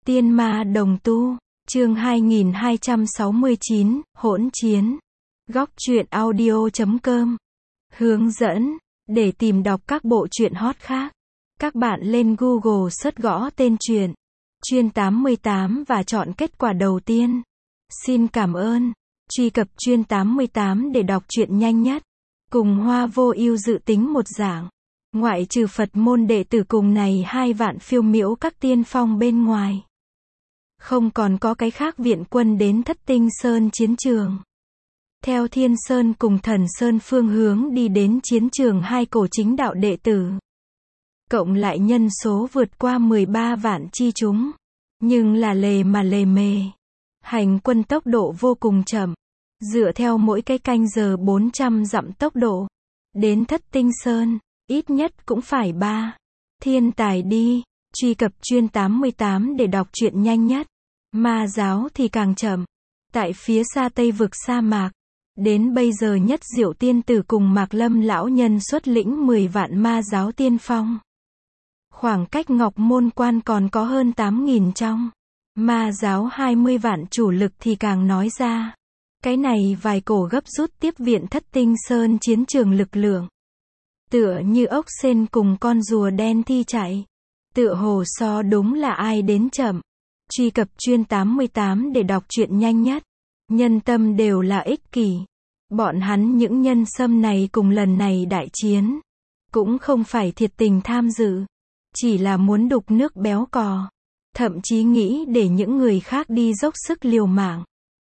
Tiên ma đồng tu, chương 2269, hỗn chiến. Góc truyện audio.com. Hướng dẫn, để tìm đọc các bộ truyện hot khác. Các bạn lên Google search gõ tên truyện Chuyên 88 và chọn kết quả đầu tiên. Xin cảm ơn. Truy cập Chuyên 88 để đọc truyện nhanh nhất. Cùng Hoa Vô Ưu dự tính một giảng. Ngoại trừ Phật môn đệ tử cùng này 2 vạn phiêu miễu các tiên phong bên ngoài. Không còn có cái khác viện quân đến Thất Tinh Sơn chiến trường. Theo Thiên Sơn cùng Thần Sơn phương hướng đi đến chiến trường 2 cổ chính đạo đệ tử. Cộng lại nhân số vượt qua 13 vạn chi chúng. Nhưng là lề mà lề mề. Hành quân tốc độ vô cùng chậm. Dựa theo mỗi cái canh giờ 400 dặm tốc độ. Đến Thất Tinh Sơn, ít nhất cũng phải 3 thiên tài đi. Truy cập Chuyên 88 để đọc truyện nhanh nhất. Ma giáo thì càng chậm. Tại phía xa Tây vực sa mạc. Đến bây giờ Nhất Diệu tiên tử cùng Mạc Lâm lão nhân xuất lĩnh 10 vạn ma giáo tiên phong. Khoảng cách Ngọc Môn Quan còn có hơn 8.000 trong. Ma giáo 20 vạn chủ lực thì càng nói ra. Cái này vài cổ gấp rút tiếp viện Thất Tinh Sơn chiến trường lực lượng. Tựa như ốc sên cùng con rùa đen thi chạy. Tựa hồ so đúng là ai đến chậm. Truy cập Chuyên 88 để đọc truyện nhanh nhất. Nhân tâm đều là ích kỷ. Bọn hắn những nhân xâm này cùng lần này đại chiến. Cũng không phải thiệt tình tham dự. Chỉ là muốn đục nước béo cò. Thậm chí nghĩ để những người khác đi dốc sức liều mạng.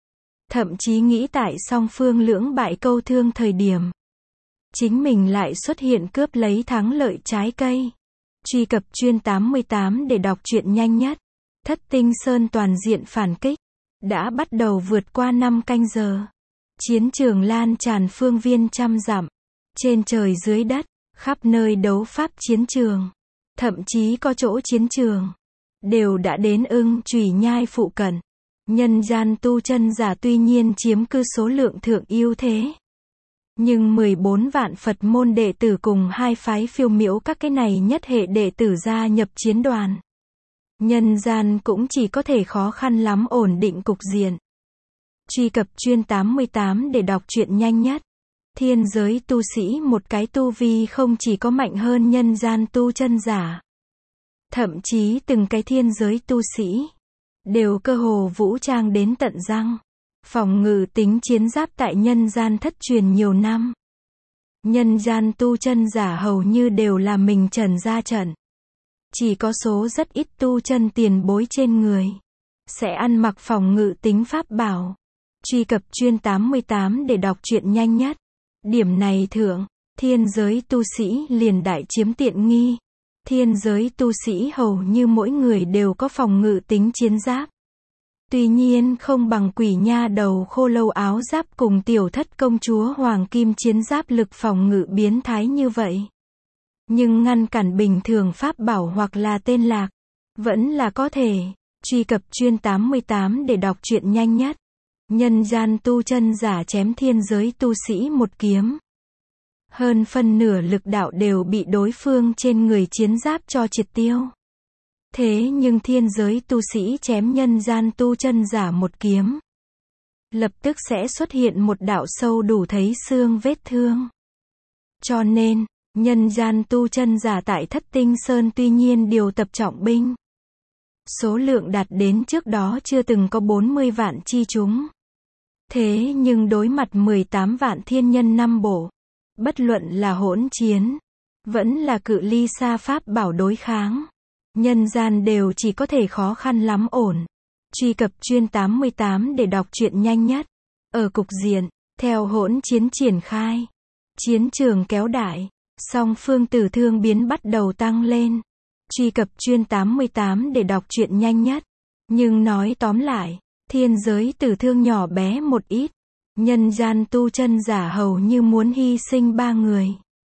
Thậm chí nghĩ tại song phương lưỡng bại câu thương thời điểm. Chính mình lại xuất hiện cướp lấy thắng lợi trái cây. Truy cập Chuyên 88 để đọc truyện nhanh nhất. Thất Tinh Sơn toàn diện phản kích. Đã bắt đầu vượt qua 5 canh giờ. Chiến trường lan tràn phương viên trăm dặm. Trên trời dưới đất, khắp nơi đấu pháp chiến trường. Thậm chí có chỗ chiến trường. Đều đã đến Ưng Chùy Nhai phụ cận. Nhân gian tu chân giả tuy nhiên chiếm cứ số lượng thượng ưu thế. Nhưng 14 vạn Phật môn đệ tử cùng 2 phái phiêu miễu các cái này nhất hệ đệ tử gia nhập chiến đoàn. Nhân gian cũng chỉ có thể khó khăn lắm ổn định cục diện. Truy cập Chuyên 88 để đọc truyện nhanh nhất. Thiên giới tu sĩ một cái tu vi không chỉ có mạnh hơn nhân gian tu chân giả. Thậm chí từng cái thiên giới tu sĩ đều cơ hồ vũ trang đến tận răng. Phòng ngự tính chiến giáp tại nhân gian thất truyền nhiều năm. Nhân gian tu chân giả hầu như đều là mình trần ra trận. Chỉ có số rất ít tu chân tiền bối trên người sẽ ăn mặc phòng ngự tính pháp bảo. Truy cập Chuyên 88 để đọc truyện nhanh nhất. Điểm này thượng, thiên giới tu sĩ liền đại chiếm tiện nghi. Thiên giới tu sĩ hầu như mỗi người đều có phòng ngự tính chiến giáp. Tuy nhiên không bằng Quỷ Nha Đầu Khô Lâu áo giáp cùng Tiểu Thất công chúa Hoàng Kim chiến giáp lực phòng ngự biến thái như vậy. Nhưng ngăn cản bình thường pháp bảo hoặc là tên lạc, vẫn là có thể. Truy cập Chuyên 88 để đọc truyện nhanh nhất. Nhân gian tu chân giả chém thiên giới tu sĩ một kiếm. Hơn phân nửa lực đạo đều bị đối phương trên người chiến giáp cho triệt tiêu. Thế nhưng thiên giới tu sĩ chém nhân gian tu chân giả một kiếm. Lập tức sẽ xuất hiện một đạo sâu đủ thấy xương vết thương. Cho nên, nhân gian tu chân giả tại Thất Tinh Sơn tuy nhiên điều tập trọng binh. Số lượng đạt đến trước đó chưa từng có 40 vạn chi chúng. Thế nhưng đối mặt 18 vạn thiên nhân năm bộ. Bất luận là hỗn chiến. Vẫn là cự ly xa pháp bảo đối kháng. Nhân gian đều chỉ có thể khó khăn lắm ổn. Truy cập Chuyên 88 để đọc truyện nhanh nhất. Ở cục diện, theo hỗn chiến triển khai. Chiến trường kéo đại. Song phương tử thương biến bắt đầu tăng lên. Truy cập Chuyên 88 để đọc truyện nhanh nhất. Nhưng nói tóm lại, thiên giới tử thương nhỏ bé một ít. Nhân gian tu chân giả hầu như muốn hy sinh 3 người.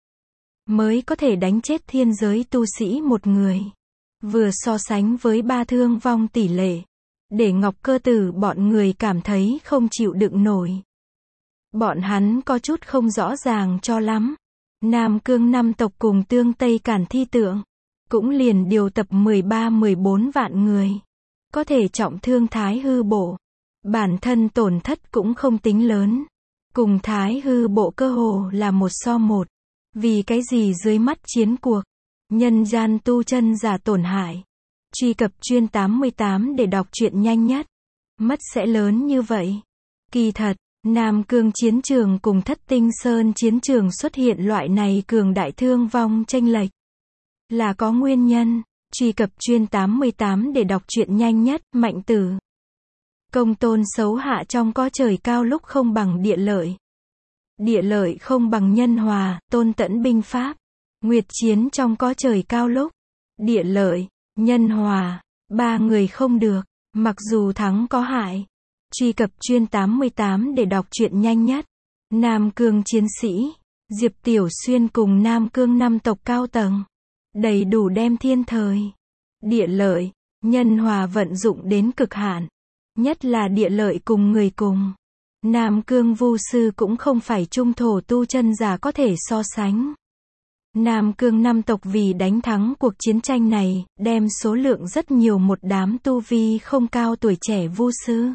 Mới có thể đánh chết thiên giới tu sĩ một người. Vừa so sánh với 3 thương vong tỷ lệ. Để Ngọc Cơ Tử bọn người cảm thấy không chịu đựng nổi. Bọn hắn có chút không rõ ràng cho lắm. Nam Cương 5 tộc cùng Tương Tây Cản Thi Tượng. Cũng liền điều tập 13-14 vạn người. có thể trọng thương Thái Hư Bộ. Bản thân tổn thất cũng không tính lớn. Cùng Thái Hư Bộ cơ hồ là 1:1. Vì cái gì dưới mắt chiến cuộc, nhân gian tu chân giả tổn hại. Truy cập Chuyên 88 để đọc truyện nhanh nhất. Mất sẽ lớn như vậy. Kỳ thật, Nam Cương chiến trường cùng Thất Tinh Sơn chiến trường xuất hiện loại này cường đại thương vong chênh lệch là có nguyên nhân. Truy cập Chuyên 88 để đọc truyện nhanh nhất. Mạnh Tử công tôn xấu hạ trong có trời cao lúc không bằng địa lợi. Địa lợi không bằng nhân hòa, tôn tẫn binh pháp. Nguyệt chiến trong có trời cao lúc. Địa lợi, nhân hòa, ba người không được. Mặc dù thắng có hại. Truy cập Chuyên 88 để đọc truyện nhanh nhất. Nam Cương chiến sĩ, Diệp Tiểu Xuyên cùng Nam Cương 5 tộc cao tầng. Đầy đủ đem thiên thời, địa lợi, nhân hòa vận dụng đến cực hạn. Nhất là địa lợi cùng người cùng. Nam Cương Vu Sư cũng không phải trung thổ tu chân giả có thể so sánh. Nam Cương 5 tộc vì đánh thắng cuộc chiến tranh này, đem số lượng rất nhiều một đám tu vi không cao tuổi trẻ Vu Sư.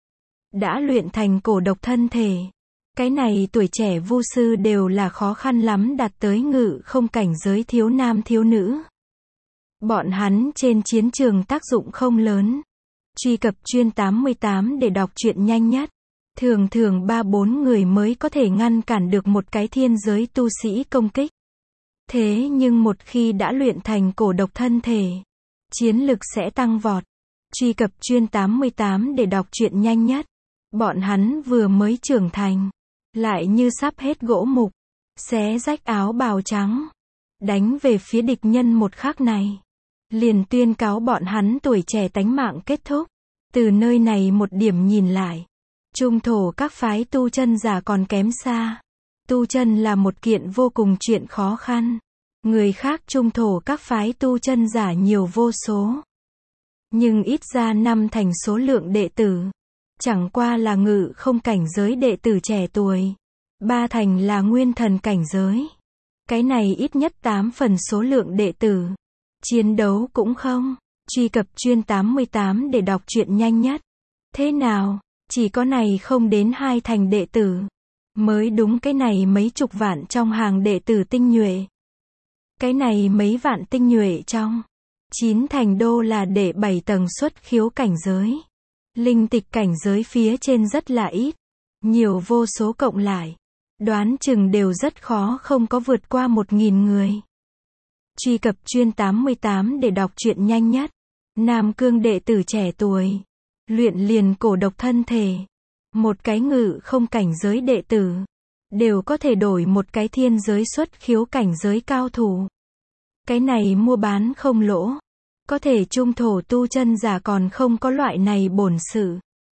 Đã luyện thành cổ độc thân thể. Cái này tuổi trẻ Vu Sư đều là khó khăn lắm đạt tới ngự không cảnh giới thiếu nam thiếu nữ. Bọn hắn trên chiến trường tác dụng không lớn. Truy cập Chuyên 88 để đọc truyện nhanh nhất. Thường 3-4 người mới có thể ngăn cản được một cái thiên giới tu sĩ công kích. Thế nhưng một khi đã luyện thành cổ độc thân thể, chiến lực sẽ tăng vọt. Truy cập Chuyên 88 để đọc truyện nhanh nhất. Bọn hắn vừa mới trưởng thành, lại như sắp hết gỗ mục, xé rách áo bào trắng, đánh về phía địch nhân một khắc này. Liền tuyên cáo bọn hắn tuổi trẻ tánh mạng kết thúc. Từ nơi này một điểm nhìn lại, trung thổ các phái tu chân giả còn kém xa. Tu chân là một kiện vô cùng chuyện khó khăn. Người khác trung thổ các phái tu chân giả nhiều vô số. Nhưng ít ra 5 thành số lượng đệ tử. Chẳng qua là ngự không cảnh giới đệ tử trẻ tuổi. 3 thành là nguyên thần cảnh giới. Cái này ít nhất 8 phần số lượng đệ tử. Chiến đấu cũng không. Truy cập Chuyên 88 để đọc truyện nhanh nhất. Thế nào, chỉ có này không đến 2 thành đệ tử. Mới đúng, cái này mấy chục vạn trong hàng đệ tử tinh nhuệ. Cái này mấy vạn tinh nhuệ trong 9 thành đô là để 7 tầng xuất khiếu cảnh giới. Linh tịch cảnh giới phía trên rất là ít. Nhiều vô số cộng lại. Đoán chừng đều rất khó không có vượt qua 1.000 người. Truy cập Chuyên 88 để đọc truyện nhanh nhất. Nam Cương đệ tử trẻ tuổi. Luyện liền cổ độc thân thể. Một cái ngự không cảnh giới đệ tử. Đều có thể đổi một cái thiên giới xuất khiếu cảnh giới cao thủ. Cái này mua bán không lỗ. Có thể trung thổ tu chân giả còn không có loại này bổn sự.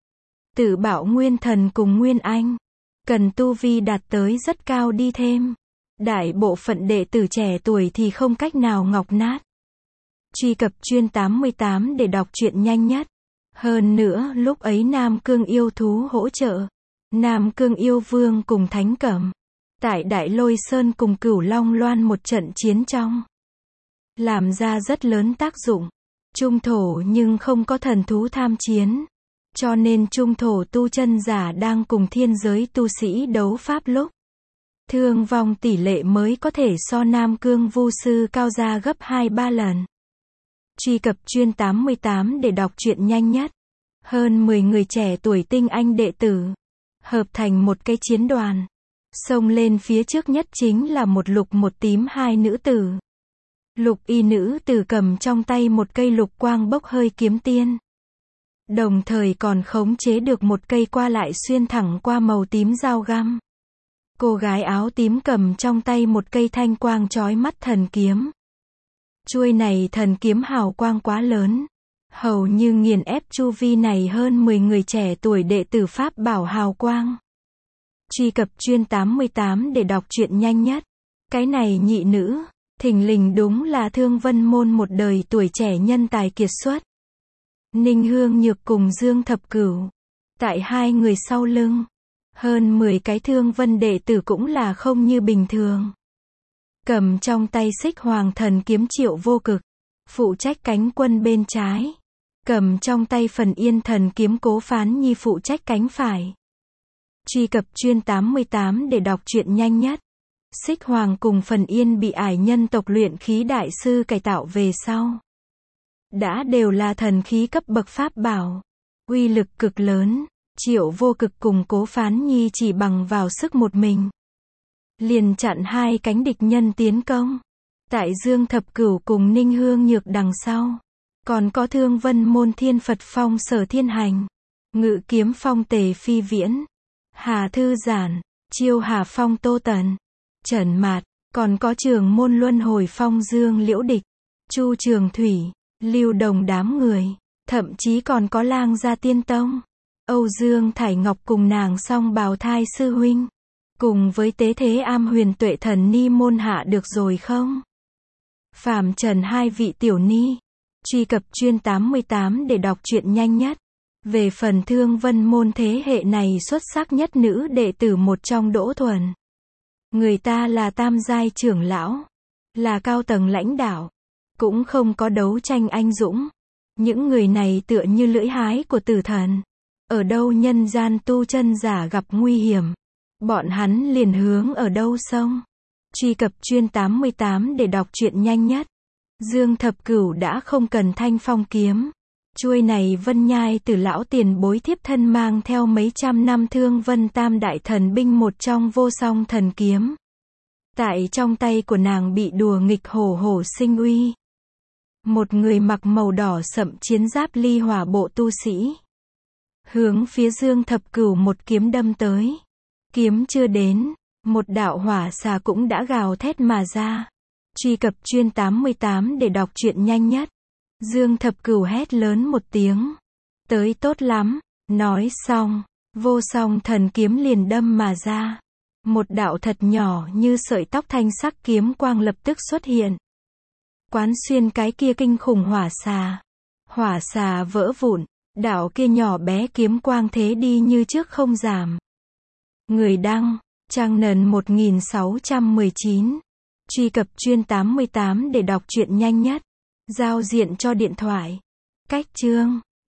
Tự bảo nguyên thần cùng nguyên anh. Cần tu vi đạt tới rất cao đi thêm. Đại bộ phận đệ tử trẻ tuổi thì không cách nào ngọc nát. Truy cập Chuyên 88 để đọc truyện nhanh nhất. Hơn nữa, lúc ấy Nam Cương yêu thú hỗ trợ. Nam Cương yêu vương cùng Thánh Cẩm. Tại Đại Lôi Sơn cùng Cửu Long Loan một trận chiến trong. Làm ra rất lớn tác dụng. Trung thổ nhưng không có thần thú tham chiến. Cho nên trung thổ tu chân giả đang cùng thiên giới tu sĩ đấu pháp lúc. Thương vong tỷ lệ mới có thể so Nam Cương Vu Sư cao ra gấp 2-3 lần. Truy cập Chuyên 88 để đọc truyện nhanh nhất. Hơn 10 người trẻ tuổi tinh anh đệ tử. Hợp thành một cái chiến đoàn. Xông lên phía trước nhất chính là một lục một tím 2 nữ tử. Lục y nữ tử cầm trong tay một cây lục quang bốc hơi kiếm tiên. Đồng thời còn khống chế được một cây qua lại xuyên thẳng qua màu tím dao găm. Cô gái áo tím cầm trong tay một cây thanh quang chói mắt thần kiếm. Chuôi này thần kiếm hào quang quá lớn. Hầu như nghiền ép chu vi này hơn 10 người trẻ tuổi đệ tử pháp bảo hào quang. Truy cập Chuyên 88 để đọc truyện nhanh nhất. Cái này nhị nữ, thình lình đúng là Thương Vân môn một đời tuổi trẻ nhân tài kiệt xuất. Ninh Hương Nhược cùng Dương Thập Cửu. Tại hai người sau lưng. Hơn 10 cái Thương Vân đệ tử cũng là không như bình thường. Cầm trong tay Xích Hoàng thần kiếm Triệu Vô Cực. Phụ trách cánh quân bên trái. Cầm trong tay phần Yên Thần kiếm, Cố Phán Nhi phụ trách cánh phải. Truy cập chuyên 88 để đọc truyện nhanh nhất. Xích Hoàng cùng phần Yên bị ải nhân tộc luyện khí đại sư cải tạo về sau. Đã đều là thần khí cấp bậc pháp bảo. Uy lực cực lớn. Triệu Vô Cực cùng Cố Phán Nhi chỉ bằng vào sức một mình. Liền chặn hai cánh địch nhân tiến công. Tại Dương Thập Cửu cùng Ninh Hương Nhược đằng sau. Còn có Thương Vân Môn Thiên Phật Phong Sở Thiên Hành. Ngự Kiếm Phong Tề Phi Viễn. Hà Thư Giản. Chiêu Hà Phong Tô Tần. Trần Mạt. Còn có Trường Môn Luân Hồi Phong Dương Liễu Địch. Chu Trường Thủy. Lưu Đồng đám người. Thậm chí còn có Lang Gia Tiên Tông. Âu Dương Thải Ngọc cùng nàng Song Bào Thai sư huynh. Cùng với Tế Thế Am Huyền Tuệ Thần Ni môn hạ được rồi không? Phàm Trần hai vị tiểu ni. Truy cập chuyên 88 để đọc truyện nhanh nhất. Về phần Thương Vân Môn thế hệ này xuất sắc nhất nữ đệ tử một trong Đỗ Thuần. Người ta là tam giai trưởng lão. Là cao tầng lãnh đạo. Cũng không có đấu tranh anh dũng. Những người này tựa như lưỡi hái của tử thần. Ở đâu nhân gian tu chân giả gặp nguy hiểm. Bọn hắn liền hướng ở đâu xông. Truy cập chuyên 88 để đọc truyện nhanh nhất. Dương Thập Cửu đã không cần Thanh Phong kiếm. Chuôi này Vân Nhai từ lão tiền bối thiếp thân mang theo mấy trăm năm Thương Vân Tam Đại Thần Binh một trong Vô Song Thần Kiếm. Tại trong tay của nàng bị đùa nghịch hổ hổ sinh uy. Một người mặc màu đỏ sậm chiến giáp ly hỏa bộ tu sĩ. Hướng phía Dương Thập Cửu một kiếm đâm tới. Kiếm chưa đến, một đạo hỏa xà cũng đã gào thét mà ra. Truy cập chuyên 88 để đọc truyện nhanh nhất. Dương Thập Cửu hét lớn một tiếng. Tới tốt lắm. Nói xong, Vô Song Thần Kiếm liền đâm mà ra. Một đạo thật nhỏ như sợi tóc thanh sắc kiếm quang lập tức xuất hiện. Quán xuyên cái kia kinh khủng hỏa xà. Hỏa xà vỡ vụn. Đạo kia nhỏ bé kiếm quang thế đi như trước không giảm. Người đăng, Trang Nần 1619. Truy cập chuyên 88 để đọc truyện nhanh nhất. Giao diện cho điện thoại. Cách chương.